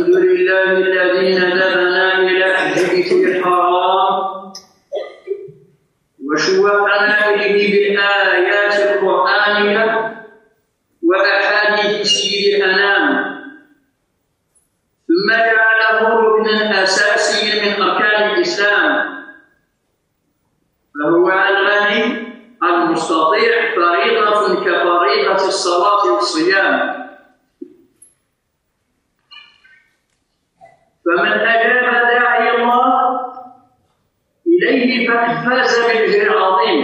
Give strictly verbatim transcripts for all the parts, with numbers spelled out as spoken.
الحمد لله الذي ندبنا إلى حج بيته الحرام وشوقنا إليه بالآيات القرآنية وأحاديث سيد الأنام، ثم جعله ركنا أساسيا من أركان الإسلام، فهو الغني المستطيع فريضة كفريضة الصلاة والصيام. فمن أجاب داعي الله إليه فقد فاز بالأجر العظيم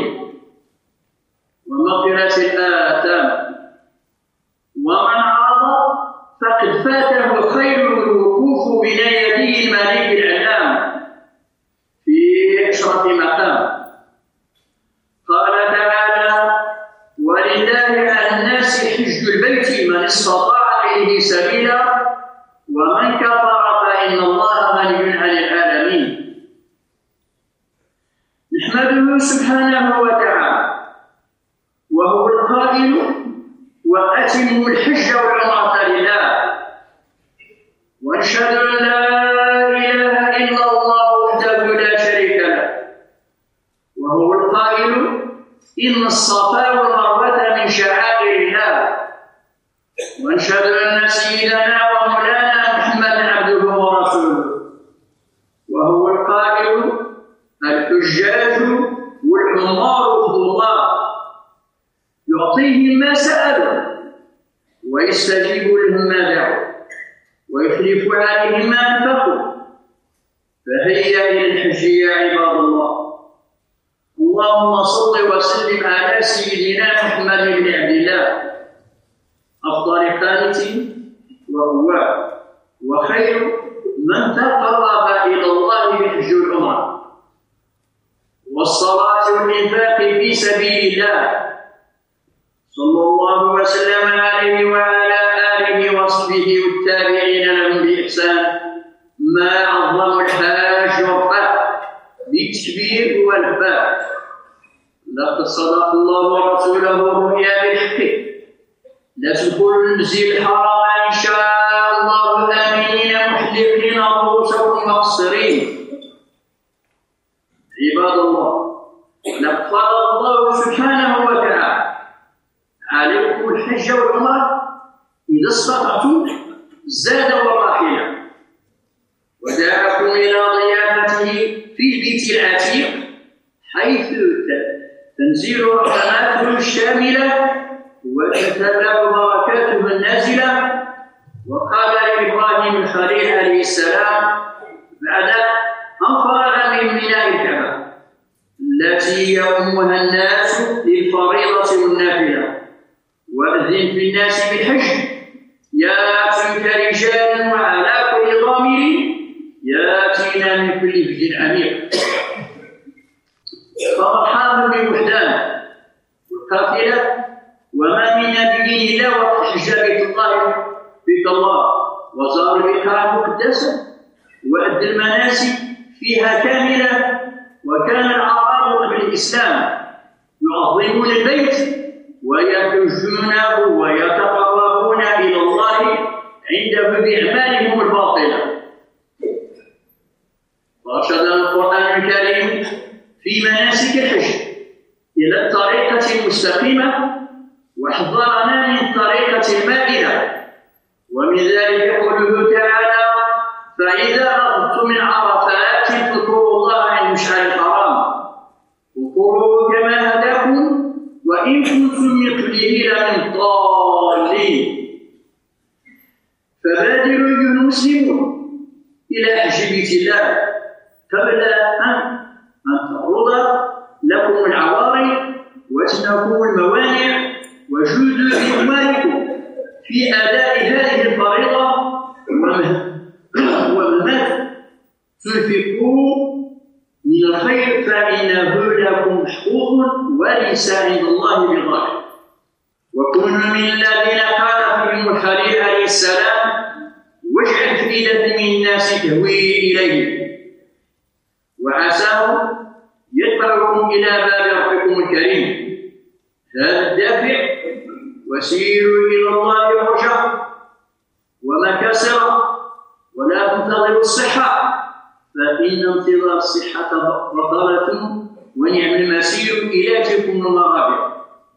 ومغفرة الآثام، ومن عرض فقد فاته خير الوقوف بين يدي الملك العلام في أشرف مقام. قال تعالى: ولله على الناس حج البيت من استطاع إليه سبيلا ومن كفر فإن الله غني عن العالمين. نحمده سبحانه وتعالى وهو القائل: وأتموا الحج والعمرة لله، وأشهد أن لا إله إلا الله وحده لا شريك له، وهو القائل: إن الصفا والمروة من شعائر الله، وأشهد أن سيدنا ومولانا محمدا عبده ورسوله، وهو القائل: الحجاج والعمار فضل الله يعطيهم ما سألوا ويستجيب لهم ما دعوا ويخلف عليهم ما أنفقوا. فهيا إلى الحج يا عباد الله. اللهم صل وسلم على سيدنا محمد بن عبد الله أفضل قانت وهو وخير من تقرب إلى الله بحج العمر والصلاة والإنفاق في سبيل الله، صلى الله وسلم عليه وعلى آله وصحبه والتابعين لهم بإحسان، ما عظم الحاج والطاعة بالتكبير والباء. لقد صدق الله ورسوله الرؤيا بالحق: لتدخلوا المسجد الحرام إن شاء الله آمنين محلقين رؤوسكم مقصرين. عباد الله، لقد فرض الله سبحانه وتعالى عليكم الحج والعمرة إذا استطعتم زاد وراحلة، ودعاكم إلى ضيافته في البيت العتيق حيث تنزل رحماته الشاملة وتتبع بركاته النازلة. وقال لإبراهيم الخليل عليه السلام بعد أن فرغ من بناء الكعبة التي يؤمها الناس للفريضة والنافلة: وأذن في الناس بالحج يأتوك رجال وعلى كل ضامر يأتينا من كل فج عميق. فمرحبا بوحدان والقافلة، وما من نبي إلا وقد حج بيت الله بيت الله وزار البقاع المقدسة وأدى المناسك فيها كاملة. وكان الأعراب قبل الإسلام يعظمون البيت ويحجونه ويتقربون إلى الله عنده بأعمالهم الباطلة. وأرشدنا القرآن الكريم في مناسك الحج إلى الطريقة المستقيمة وحذرنا من الطريقة المائلة، ومن ذلك قوله تعالى: فإذا أفضتم من عرفات فاذكروا الله عند المشعر الحرام واذكروه كما هداكم وإن كنتم من قبله لمن الضالين. فبادروا أيها المسلمون إلى حج بيت الله قبل أن تعرض لكم العوارض وتنهكم الموانع، وجودوا بأموالكم في أداء هذه الفريضة، ومما تنفقوا من الخير فإنه لكم محفوظ وليس عند الله بضار. وكونوا من الذين قال فيهم الخليل عليه السلام: واجعل فئدة من الناس تهوي إليه، وعساه يدفعكم إلى باب ربكم الكريم. هذا الدافع: وسيروا إلى الله رجاء ومكاسر تنتظر الصحة فإن انتظار الصحة بطالة ونعم المسير إلى تلكم المغابر.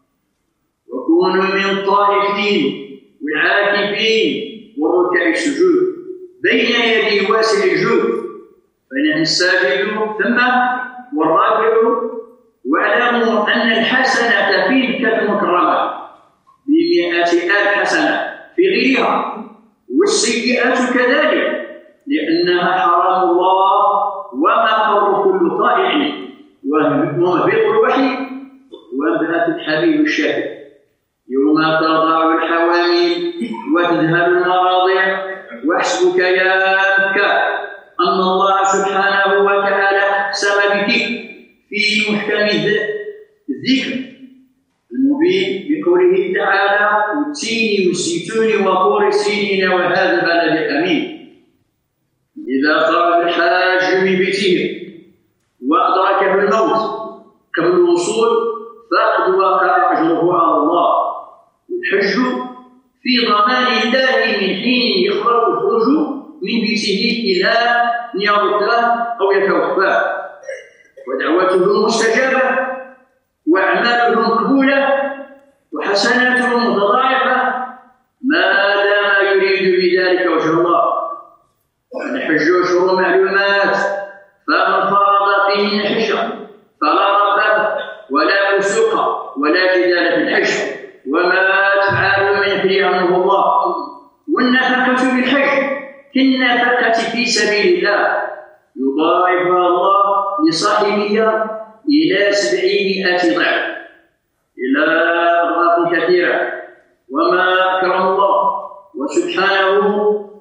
وكونوا من الطائفين والعاكفين والركع السجود بين يدي واسع الجود، فنحن الساجد ثم والراكع. واعلموا أن الحسنة في مكة المكرمة بمئة ألف حسنة في غيرها، والسيئات كذلك لأنها حرام الله ومقر كل طائع ومهبط الوحي ومبعث الحبيب الشاهد. يوم تضع الحوامل وتذهب المراضع واحسبك يا مكة أن الله سبحانه وتعالى أقسم بك في محكم الذكر المبين بقوله تعالى: والتين والزيتون وطور سينين وهذا البلد الأمين. إذا خرج الحاج من بيته وأدركه الموت قبل الوصول فقد وقع أجره على الله. والحج في ضمان الله من حين يخرج الخروج من بيته إلى أن يرده أو يتوفاه، ودعوته مستجابة وأعمالهم مقبولة وحسناتهم متضاعفة ما دام يريد بذلك وجه الله. الحج أشهر معلومات، فمن فرض فيهن الحج فلا رفث ولا فسوق ولا جدال في الحج، وما تفعلوا من خير يعلمه الله. والنفقة بالحج كالنفقة في سبيل الله يضاعفها الله لصاحبها إلى سبعمائة ضعف إلى أضعاف كثيرة. وما أكرم الله وسبحانه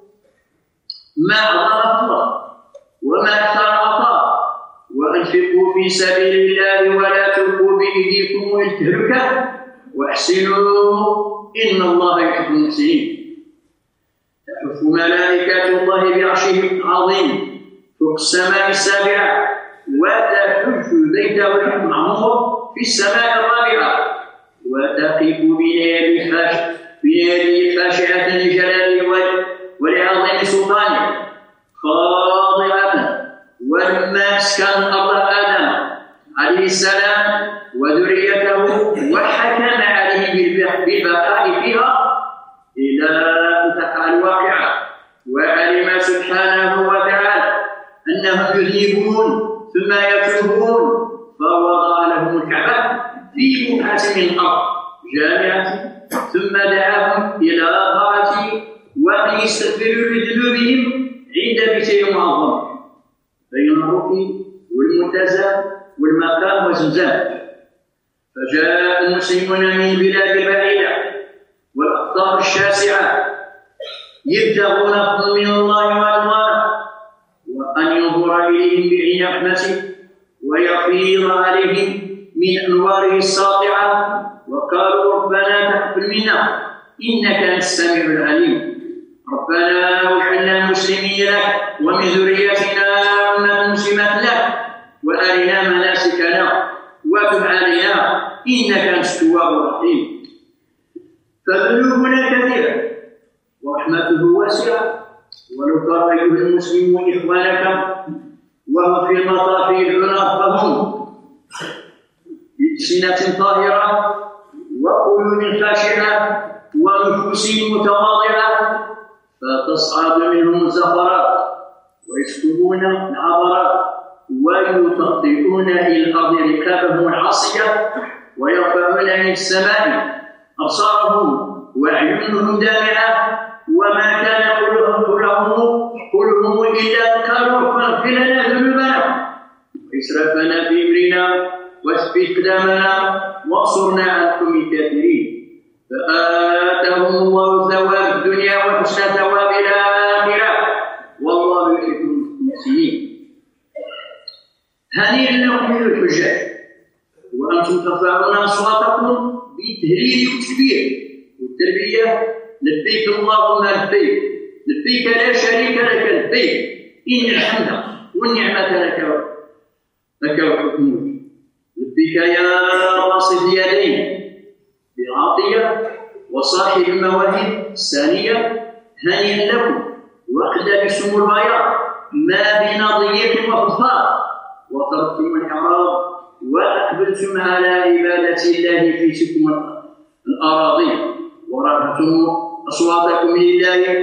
ما أعظم الله وما أكثر عطاء. وأنفقوا في سبيل الله ولا تلقوا بأيديكم إلى التهلكة واحسنوا إن الله يحب المحسنين. تحف ملائكة الله بعرشه العظيم فوق السماء السابعة وتحج بيته المعمور في السماء الرابعة وتقف بيده خاشعة لجلاله ولعظيم سلطانه خاضعة. ولما اسكن أرض آدم عليه السلام وذريته وحكم عليه بالبقاء فيها إلى أن تقع الواقعة، وعلم سبحانه وتعالى أنهم يذنبون ثم يتوبون فوضع لهم الكعبة في بقعة من الأرض جامعة، ثم دعاهم إلى طاعته وأن يستغفروا لذنوبهم عند بيته المعظم بين الركن والمنتزه والمقام وزمزم. فجاء المسلمون من بلاد بعيدة والأقطار الشاسعة يبتغون فضلا من الله ورضوانه وأن ينظر إليهم بعين رحمته ويفيض عليهم من أنواره الساطعة. وقالوا ربنا تقبل منا إنك أنت السميع العليم. ربنا واجعلنا مسلمين لك ومن ذريتنا أمة مسلمة لك وأرنا مناسكنا وتب علينا إنك أنت التواب الرحيم. فذنوبنا كثيرة ورحمته واسعة، ولو ترى أيها المسلمون إخوانكم وهم في المطاف يدعون ربهم بألسنة طاهرة وقلوب خاشعة ونفوس متواضعة فتصعد منهم الزفرات ويسكبون العبرات ويطبقون إلى الأرض ركابهم العاصية ويرفعون إلى السماء أبصارهم وأعينهم دامعة وما كان قولهم قولهم إلا قالوا فاغفر لنا ذنوبنا وإسرافنا في أمرنا واثبت أقدامنا وانصرنا على القوم الكافرين. فآتاهم الله ثواب الدنيا وحسن ثواب الآخرة والله يحب المحسنين. هنيئا لكم أيها الحجاج وأنتم ترفعون أصواتكم بالتهليل والتكبير والتلبية: لبيك اللهم لبيك لبيك لا شريك لك لبيك إن الحمد والنعمة لك لك والحكم. لبيك يا واصف اليدين بالعطية وصاحب المواهب الثانية. هنيئا لكم وقد لبستم البياض ما بين ضيق وفضفاض وتركتم الإعراض وأقبلتم على عبادة الله في تلكم الأراضي ورفعتم أصواتكم لله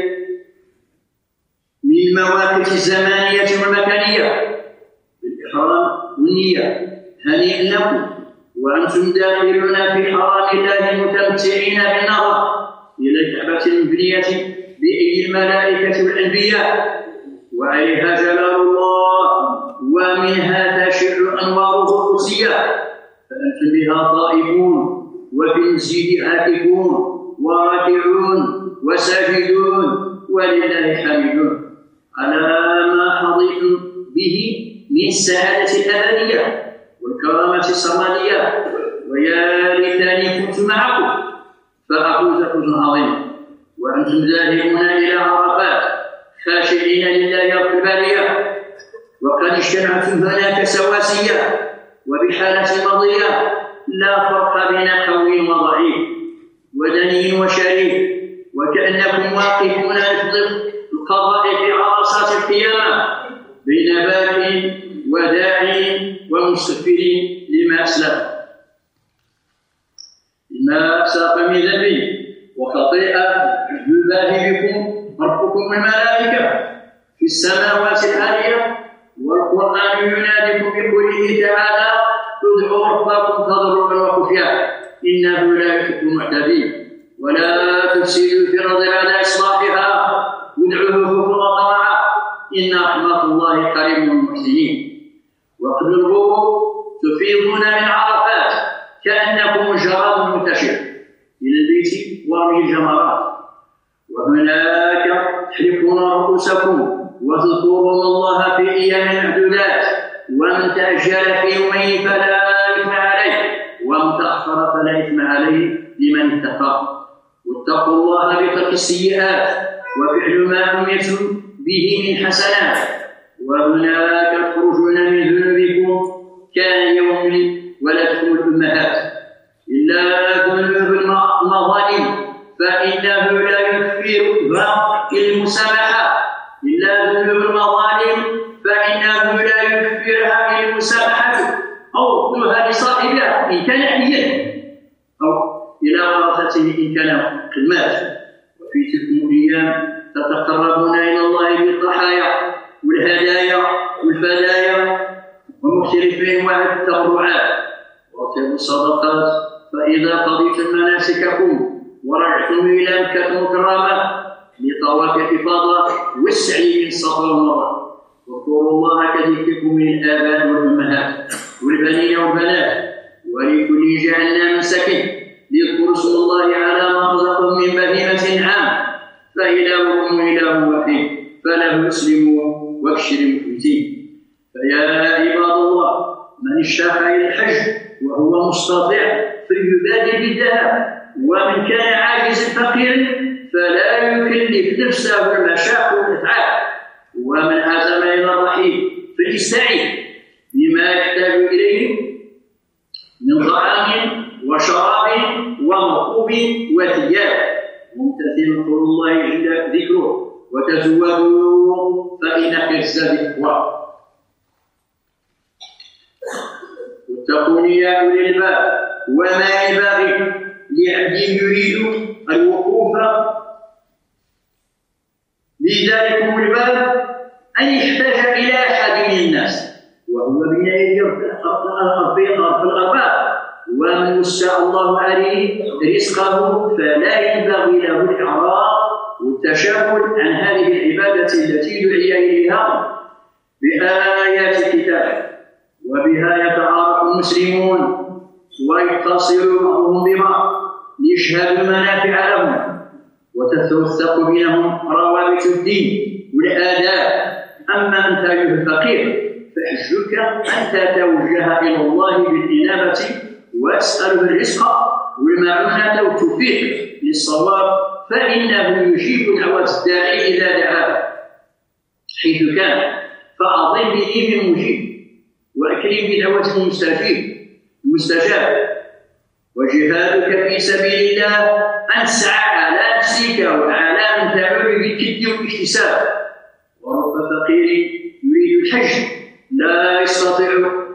من المواقف الزمانية والمكانية بالإحرام والنية هنيئا لكم وأنتم داخلون في حرام الله متمتعين بالنظر إلى الكعبة المبنية بأيدي الملائكة والأنبياء وعليها جلال الله ومنها تشع أنواره القدسية فأنتم بها طائفون وفي المسجد عاكفون وراكعون وساجدون ولله حامدون على ما حظيتم به من السعادة الأبدية والكرامة السرمدية ويا ليتني كنت معكم فأفوز فوزا عظيما وأنتم ذاهبون إلى عرفات خاشعين لله رب البرية وقد اجتمعتم هناك سواسية وبحالة ماضية لا فرق بين قوي وضعيف ودني وشريف وكأنكم واقفون لفظ القضاء في عرصات القيامة بين باك وداع ومستغفر لما أسلف لما ساق من ذنب وخطيئة يباهي بكم ربكم الملائكة في السماوات العالية والقرآن يناديكم بقوله تعالى ادعوا ربكم تضرعا وخفيا إنه لا يحب المعتدين ولا تفسدوا في الأرض بعد إصلاحها وادعوه خوفا وطمعا إن رحمة الله قريب من المحسنين وقبل الغروب تفيضون من عرفات كأنكم جراد منتشر إلى البيت ورمي الجمرات وهناك تحلقون رؤوسكم وتذكرون الله في أيام معدودات ومن تأجل في يومين فلا إثم عليه ومن تأخر فلا إثم عليه لمن اتقى واتقوا الله بترك السيئات وفعل ما أمرتم به من حسنات وهناك تخرجون من ذنوبكم كان يوم ولدتكم الأمهات إلا ذنوب المظالم فإنه لا يكفرها المسامحة إلا ذنوب المظالم فإنه لا يكفرها المسامحة أو ردها لصاحبها إن كان حيا أو إلى ورثته إن كان قد مات وفي تلك الأيام تتقربون إلى الله بالضحايا والهدايا والفدايا ومختلف أنواع التبرعات وأطيبوا الصدقات فإذا قضيتم مناسككم ورجعتم إلى مكة المكرمة لطواف الإفاضة والسعي من الصفا والمروة واذكروا الله كذكركم من الآباء والأمهات والبنين والبنات ولكل جعلنا منسكا ليذكروا اسم الله على ما رزقهم من بهيمة الأنعام فإلهكم إله واحد فله اسلموا وابشروا المخبتين فيا عباد الله من اشتاق إلى الحج وهو مستطيع فليبادر بالذهاب ومن كان عاجز فقير فلا يكلف نفسه المشاق والإتعاب ومن عزم إلى الرحيل فليستعين بما يحتاج إليه من طعام وشراب ومركوب وثياب ممتثلا قول الله جل ذكره وتزودوا فإن خير الزاد التقوى واتقوني يا أولي الألباب وما ينبغي لعبد يريد الوقوف بذلكم الباب أن يحتاج إلى أحد من الناس وهو بين يدي الأرباب ومن وسع الله عليه رزقه فلا ينبغي له الإعراض والتشاغل عن هذه العبادة التي دعي إليها بآيات الكتاب وبها يتعارف المسلمون ويتصل بعضهم ببعض ليشهدوا المنافع لهم وتتوثق بينهم روابط الدين والآداب. أما أنت أيها الفقير فحجك أن تتوجه إلى الله بالإنابة وتسأله الرزق والمعونة والتوفيق للصواب فإنه يجيب دعوة الداعي إذا دعاه حيث كان فأعظم به المجيب وأكرم بدعوة المستجيب المستجاب وجهادك في سبيل الله أن تسعى على مناسك وأعلام تعود بالجد والاكتساب. ورب فقير يريد الحج لا يستطيع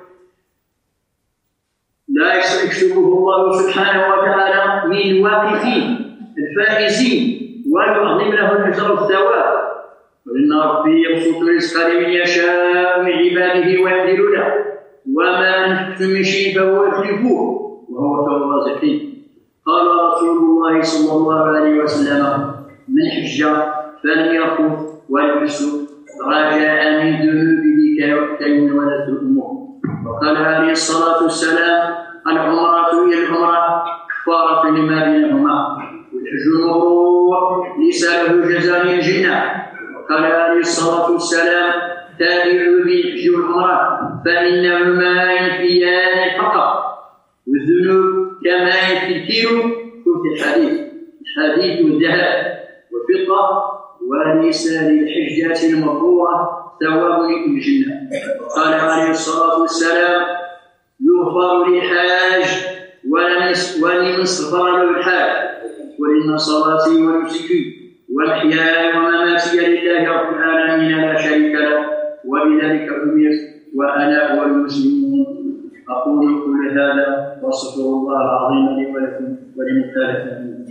لا يكتبه الله سبحانه وتعالى من الواقفين الفائزين ويعظم له الأجر والثواب. وإن ربي يبسط الرزق لمن يشاء من عباده ويقدر له وما أنفقتم من شيء فهو يخلفه وهو خير الرازقين. قال رسول الله صلى الله عليه وسلم: من حج فلم يرفث ولم يفسق رجاء من ذنوبه كيوم ولدته أمه. وقال عليه الصلاة والسلام: العمرة إلى العمرة كفارة لما بينهما والحج المبرور ليس له جزاء من الجنة. وقال عليه الصلاة والسلام: تابعوا بالحج والعمرة فإنهما ينفيان الفقر والذنوب كما ينفي الكيلو. في الحديث الحديث الذهب والفضة وليس للحجة المبرورة ثواب الجنة. وقال عليه الصلاة والسلام: يغفر للحاج ولمن استغفر له الحاج ولإن صلاتي ونسكي ومحياي ومماتي لله رب العالمين لا شريك له وبذلك أمرت وأنا والمسلمون. أقول كل هذا وأستغفر الله العظيم لي ولكم ولمخالفتكم.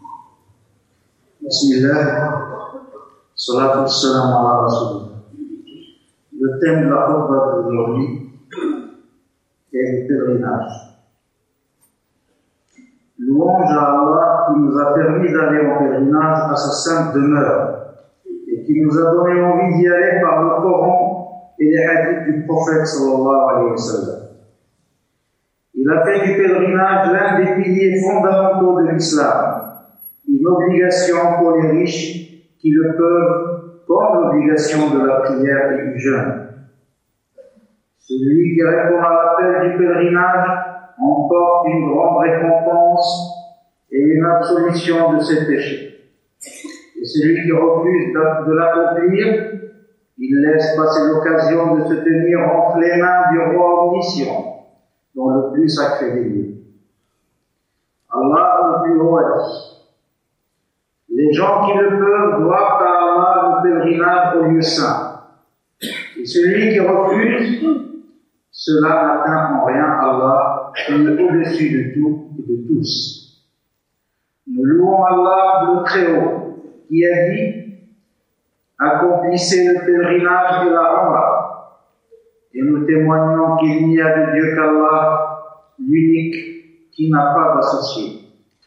بسم الله والصلاة والسلام على رسول الله. Le thème de la khutbah d'aujourd'hui est le pèlerinage. Louange à Allah qui nous a permis d'aller en pèlerinage à sa sainte demeure et qui nous a donné envie d'y aller par le Coran et les hadiths du prophète sallallahu alayhi wa sallam. Il a fait du pèlerinage l'un des piliers fondamentaux de l'islam, une obligation pour les riches qui le peuvent, comme l'obligation de la prière et du jeûne. Celui qui répond à l'appel du pèlerinage emporte une grande récompense et une absolution de ses péchés. Et celui qui refuse de l'accomplir, il laisse passer l'occasion de se tenir entre les mains du roi omniscient, dans le plus sacré des lieux. Allah le plus haut a dit: les gens qui le peuvent doivent à Allah le pèlerinage au lieu saint. Et celui qui refuse, cela n'atteint en rien Allah, qui est au-dessus de tout et de tous. Nous louons Allah le Très-Haut, qui a dit: accomplissez le pèlerinage de la Umrah. Et nous témoignons qu'il n'y a de Dieu qu'Allah, l'unique, qui n'a pas d'associé.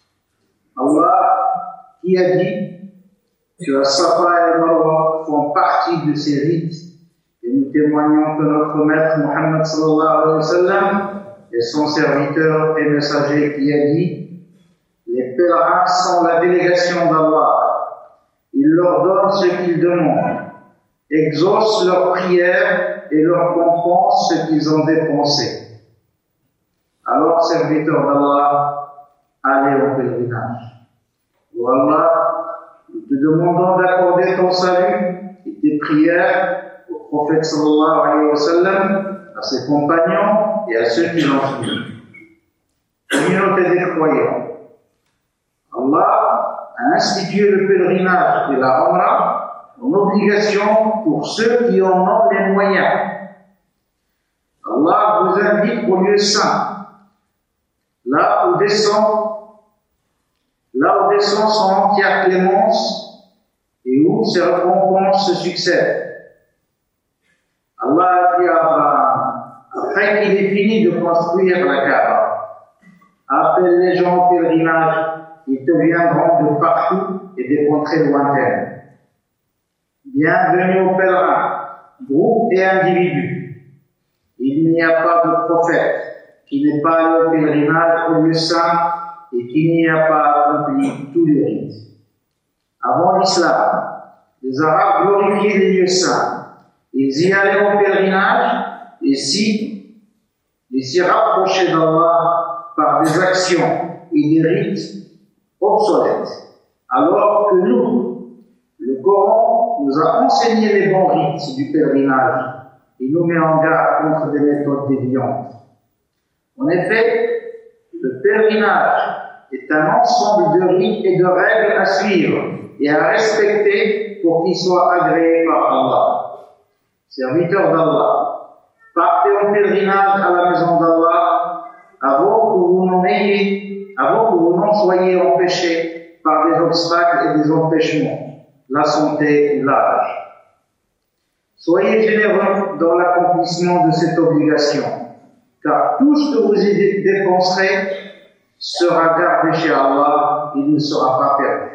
Allah qui a dit que Safa et Marwa font partie de ces rites, et nous témoignons que notre maître Muhammad sallallahu alayhi wa sallam est son serviteur et messager qui a dit: les pèlerins sont la délégation d'Allah. Il leur donne ce qu'ils demandent, exauce leurs prières et leur compense ce qu'ils ont dépensé. Alors, serviteur d'Allah, allez au pèlerinage. Ô Allah, nous te demandons d'accorder ton salut et tes prières au prophète sallallahu alayhi wa sallam, à ses compagnons et à ceux qui l'ont suivi. Communauté des croyants, Allah a institué le pèlerinage et la Umrah en obligation pour ceux qui en ont les moyens. Allah vous invite au lieu saint, là où descend, là où descend son entière clémence et où ses récompenses se succèdent. Allah a dit à Abraham, après qu'il ait fini de construire la Kaaba: appelle les gens au pèlerinage, ils te viendront de partout et des contrées lointaines. Bienvenue aux pèlerins, groupes et individus. Il n'y a pas de prophète qui n'est pas allé au pèlerinage au lieu saint et qui n'y a pas accompli tous les rites. Avant l'islam, les Arabes glorifiaient les lieux saints. Ils y allaient au pèlerinage et s'y, et s'y rapprochaient d'Allah par des actions et des rites obsolètes. Alors que nous, le Coran nous a enseigné les bons rites du pèlerinage et nous met en garde contre des méthodes déviantes. En effet, le pèlerinage est un ensemble de rites et de règles à suivre et à respecter pour qu'il soit agréé par Allah. Serviteurs d'Allah, partez en pèlerinage à la maison d'Allah avant que vous n'en ayez, avant que vous n'en soyez empêchés par des obstacles et des empêchements, la santé ou l'âge. Soyez généreux dans l'accomplissement de cette obligation, car tout ce que vous y dépenserez sera gardé chez Allah, il ne sera pas perdu.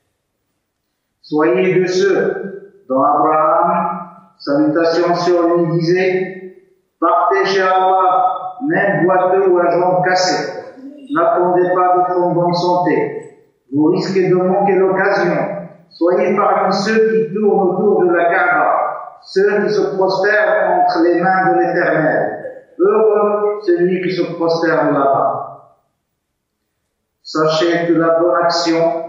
Soyez de ceux dont Abraham, salutations sur lui, disait: partez chez Allah, même boiteux ou à jambes cassées. N'attendez pas d'être en bonne santé. Vous risquez de manquer l'occasion. Soyez parmi ceux qui tournent autour de la Kaaba, ceux qui se prosternent entre les mains de l'Éternel. Heureux celui qui se prosterne là-bas. Sachez que la bonne action,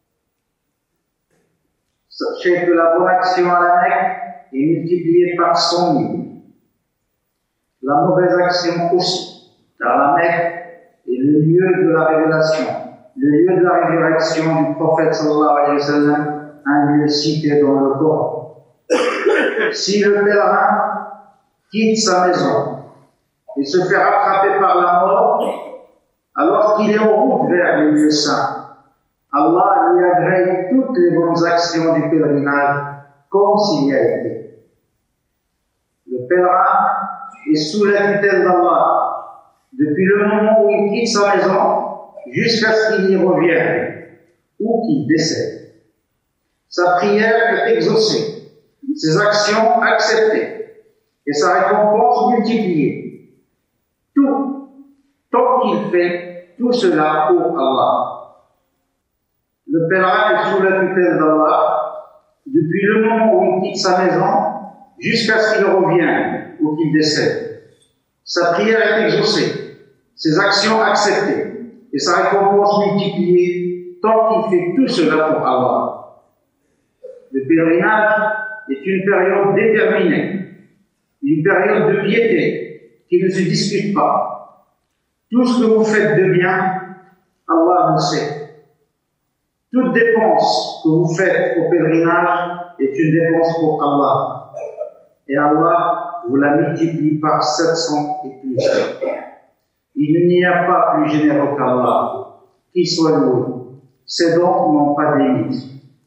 sachez que la bonne action à la Mecque est multipliée par cent mille. La mauvaise action aussi, car la Mecque est le lieu de la révélation, le lieu de la résurrection du prophète sallallahu alayhi wa sallam, un lieu cité dans le Coran. Si le pèlerin quitte sa maison et se fait rattraper par la mort, alors qu'il est en route vers les lieux saints, Allah lui agrée toutes les bonnes actions du pèlerinage comme s'il y a été. Le pèlerin est sous la tutelle d'Allah depuis le moment où il quitte sa maison jusqu'à ce qu'il y revienne ou qu'il décède. Sa prière est exaucée, ses actions acceptées et sa récompense multipliée. Tout, tant qu'il fait tout cela pour Allah. Le pèlerin est sous la tutelle d'Allah depuis le moment où il quitte sa maison jusqu'à ce qu'il revienne ou qu'il décède. Sa prière est exaucée, ses actions acceptées et sa récompense multipliée tant qu'il fait tout cela pour Allah. Le pèlerinage est une période déterminée, une période de piété qui ne se discute pas. Tout ce que vous faites de bien, Allah le sait. Toute dépense que vous faites au pèlerinage est une dépense pour Allah. Et Allah vous la multiplie par sept cents et plus. Il n'y a pas plus généreux qu'Allah, qui soit loué. Ses dons n'ont pas de limite.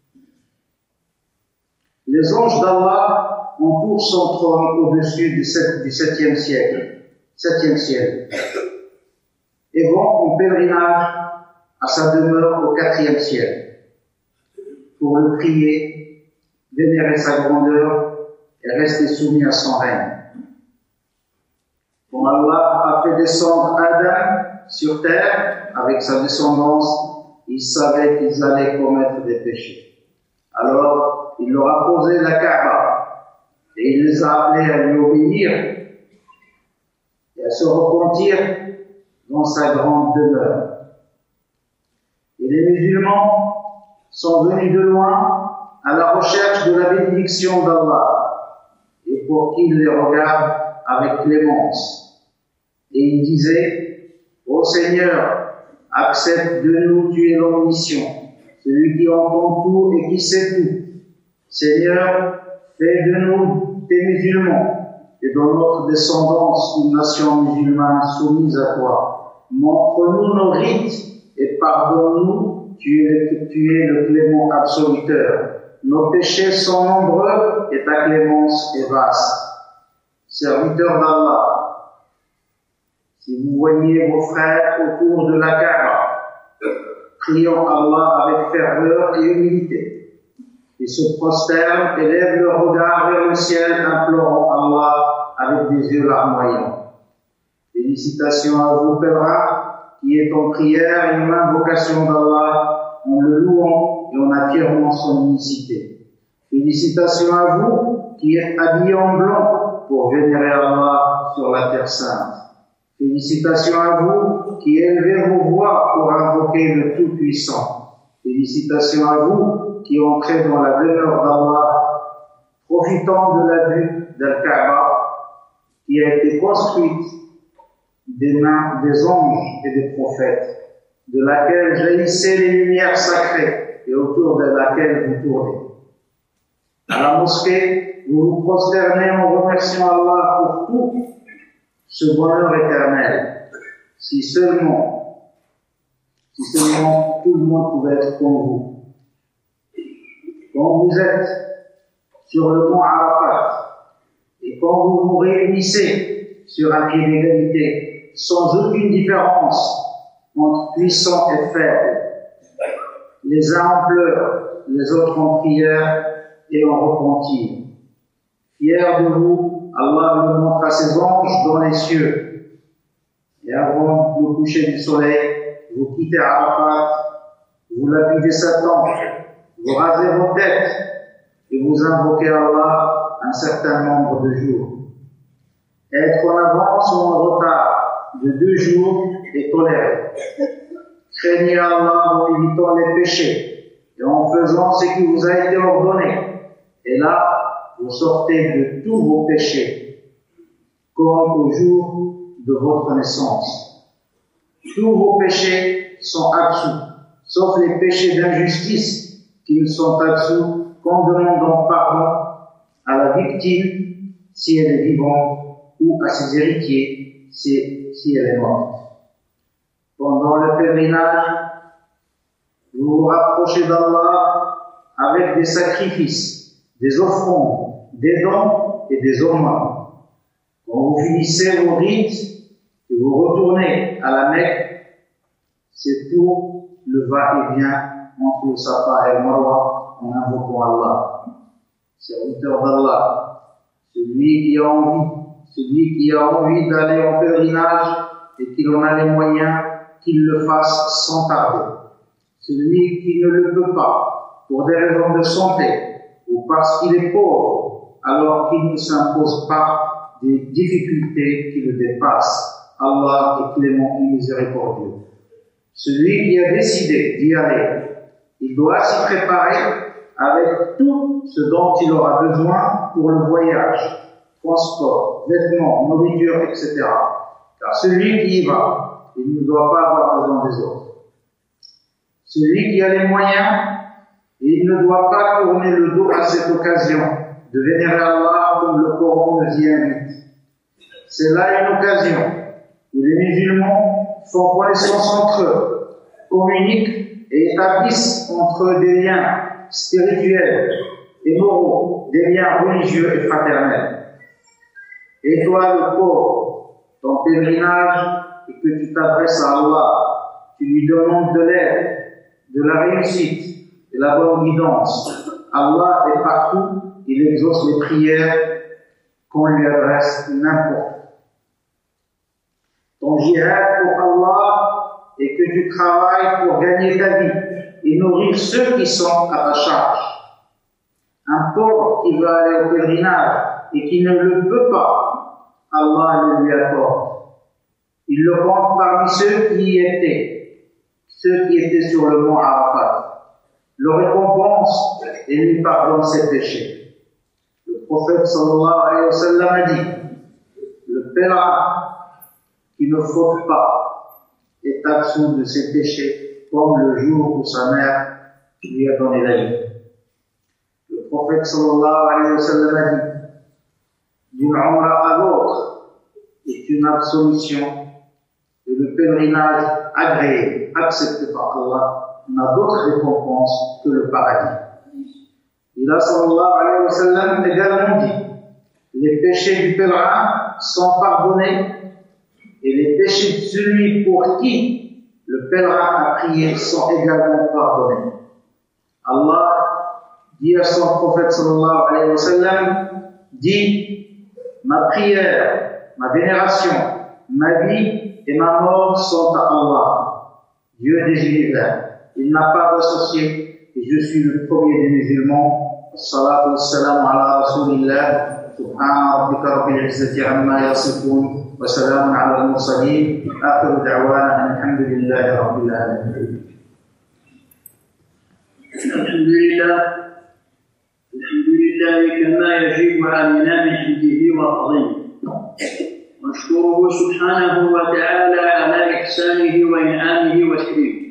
Les anges d'Allah entourent son trône au-dessus du, sept, du septième siècle, septième ciel, et vont en pèlerinage à sa demeure au quatrième ciel, pour le prier, vénérer sa grandeur et rester soumis à son règne. Quand Allah a fait descendre Adam sur terre avec sa descendance, il savait qu'ils allaient commettre des péchés. Alors, il leur a posé la Kaaba et il les a appelés à lui obéir et à se repentir dans sa grande demeure. Et les musulmans sont venus de loin à la recherche de la bénédiction d'Allah et pour qu'il les regarde avec clémence. Et ils disaient: ô Seigneur, accepte de nous, tu es l'omniscient, celui qui entend tout et qui sait tout. Seigneur, fais de nous tes musulmans et dans notre descendance une nation musulmane soumise à toi. Montre-nous nos rites et pardonne-nous, tu es, le, tu es le clément absoluteur. Nos péchés sont nombreux et ta clémence est vaste. Serviteurs d'Allah, si vous voyez vos frères autour de la Kaaba, prions Allah avec ferveur et humilité. Ils se prosternent et lèvent le regard vers le ciel, implorant Allah avec des yeux larmoyants. Félicitations à vous, pèlerins, qui est en prière et en invocation d'Allah, en le louant et en affirmant son unicité. Félicitations à vous, qui êtes habillés en blanc pour vénérer Allah sur la terre sainte. Félicitations à vous, qui élevez vos voix pour invoquer le Tout-Puissant. Félicitations à vous, qui entrez dans la demeure d'Allah, profitant de la vue d'Al-Kaaba, qui a été construite des mains des anges et des prophètes. de laquelle jaillissaient les lumières sacrées et autour de laquelle vous tournez. À la mosquée, vous vous prosternez en remerciant Allah pour tout ce bonheur éternel. Si seulement, si seulement tout le monde pouvait être comme vous. Quand vous êtes sur le mont Arafat et quand vous vous réunissez sur un pied d'égalité, sans aucune différence entre puissants et faibles, les uns en pleurs, les autres en prière et en repentir. Fier de vous, Allah vous montre à ses anges dans les cieux. Et avant le coucher du soleil, vous quittez Arafat, vous lapidez sa tente, vous rasez vos têtes et vous invoquez Allah un certain nombre de jours. Être en avance ou en retard de deux jours est toléré. Craignez Allah en évitant les péchés et en faisant ce qui vous a été ordonné. Et là, vous sortez de tous vos péchés, comme au jour de votre naissance. Tous vos péchés sont absous, sauf les péchés d'injustice qui ne sont absous qu'en demandant pardon à la victime si elle est vivante ou à ses héritiers si, si elle est morte. Pendant le pèlerinage, vous vous rapprochez d'Allah avec des sacrifices, des offrandes, des dons et des aumônes. Quand vous finissez vos rites et vous retournez à la Mecque, c'est pour le va-et-vient entre le Safa et le Marwa en invoquant Allah. Serviteur d'Allah, celui qui a envie, celui qui a envie d'aller en pèlerinage et qui en a les moyens, qu'il le fasse sans tarder. Celui qui ne le peut pas, pour des raisons de santé, ou parce qu'il est pauvre, alors qu'il ne s'impose pas des difficultés qui le dépassent. Allah est clément et miséricordieux. Celui qui a décidé d'y aller, il doit s'y préparer avec tout ce dont il aura besoin pour le voyage, transport, vêtements, nourriture, et cetera. Car celui qui y va, il ne doit pas avoir besoin des autres. Celui qui a les moyens, il ne doit pas tourner le dos à cette occasion de vénérer Allah comme le Coran nous y invite. C'est là une occasion où les musulmans font connaissance entre eux, communiquent et établissent entre eux des liens spirituels et moraux, des liens religieux et fraternels. Et toi, le pauvre, ton pèlerinage, et que tu t'adresses à Allah, tu lui demandes de l'aide, de la réussite et la bonne guidance. Allah est partout, il exauce les prières qu'on lui adresse n'importe où. Ton jihad pour Allah est que tu travailles pour gagner ta vie et nourrir ceux qui sont à ta charge. Un pauvre qui veut aller au pèlerinage et qui ne le peut pas, Allah le lui accorde. Il le compte parmi ceux qui y étaient, ceux qui étaient sur le mont Arafat. Le récompense et lui pardonne ses péchés. Le prophète sallallahu alayhi wa sallam a dit, le pèlerin qui ne faute pas est absous de ses péchés comme le jour où sa mère lui a donné la vie. Le prophète sallallahu alayhi wa sallam a dit, d'une umrah à l'autre est une absolution. Et le pèlerinage agréé, accepté par Allah, n'a d'autre récompense que le paradis. Il a sallallahu alayhi wa sallam également dit, les péchés du pèlerin sont pardonnés et les péchés de celui pour qui le pèlerin a prié sont également pardonnés. Allah dit à son prophète sallallahu alayhi wa sallam, dit, ma prière, ma vénération, ma vie et ma mort sont à Allah, Dieu des univers. Il n'a pas d'associé et je suis le premier des musulmans. As-salatu was-salamu ala rasulillah. Subhana rabbika rabbil izzati amma yasifun wa salamun ala al-mursalin. Akhiru da'wana alhamdulillahi rabbil alamin. Alhamdulillah. Alhamdulillah kama yajibu alayna min hamdihi wa fadlihi. نشكره سبحانه وتعالى على إحسانه وإنعامه وتكريمه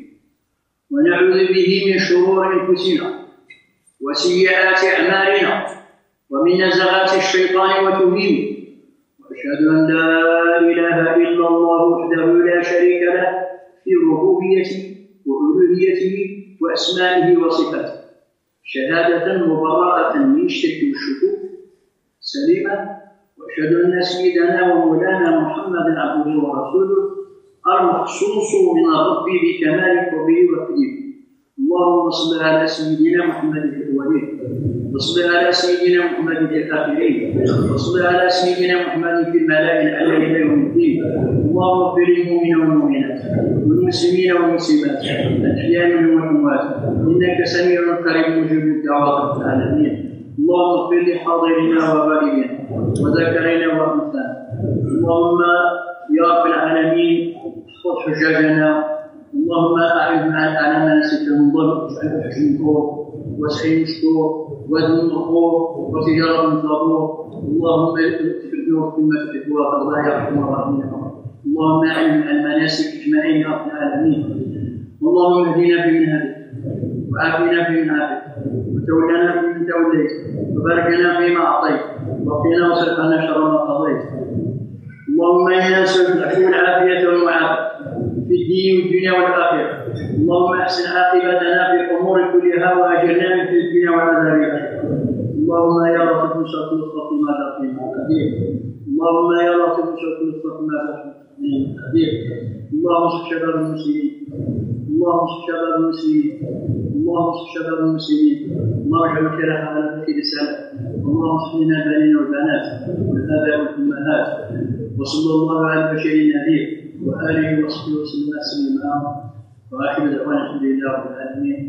شرور أنفسنا وسيئات أعمالنا ومن نزغات الشيطان وتهيمه، وأشهد أن لا إله إلا الله وحده لا شريك له في ربوبيته وألوهيته وأسمائه وصفاته، شهادة مبرأة من الشرك والشكوك سليمة. وأشهد أن سيدنا ومولانا محمدا عبده ورسوله المخصوص من الرب بكمال قربه وتقديره. اللهم صل على سيدنا محمد في الأولين، وصل على سيدنا محمد في الآخرين، وصل على سيدنا محمد في الملائكة الأعلى إلى يوم الدين. اللهم اغفر للمؤمنين والمؤمنات والمسلمين والمسلمات الأحياء منهم والأموات، إنك سميع قريب مجيب الدعوات العالمين. اللهم اغفر لحاضرنا وغائبنا وذكرنا وأنثانا. اللهم يا رب العالمين احفظ حجاجنا، اللهم أعلم على ما نسيتهم ضل، واجعل الحج مكروه وسعي مشكور وذن مغفور وتجارة مبرور. اللهم اغفر بما تحب وترضى يا ارحم الراحمين. اللهم أعلم المناسك اجمعين يا رب العالمين. اللهم اهدنا فيمن هديت وعافنا فيمن عافيت وتولنا فيمن توليت وبارك لنا فيما أعطيت وقنا واصرف عنا شر ما قضيت. اللهم إنا نسألك العفو والعافية والمعافاة في الدين والدنيا والآخرة. اللهم أحسن عاقبتنا في الأمور كلها وأجرنا من في الدنيا وعذاب الآخرة. اللهم يا لطيف نسألك لطفك ما تقينا قدير. اللهم يا لطيف نسألك لطفك ما تقينا قدير. اللهم اصلح شباب المسلمين، اللهم اصلح شباب المسلمين، اللهم اصلح شباب المسلمين. اللهم اجعل خير على في رسالة. اللهم اصلح لنا بنينا والبنات والآباء والأمهات. وصلى الله على البشر النذير وآله وصحبه وسلم تسليما. وآخر دعوانا الحمد لله رب العالمين.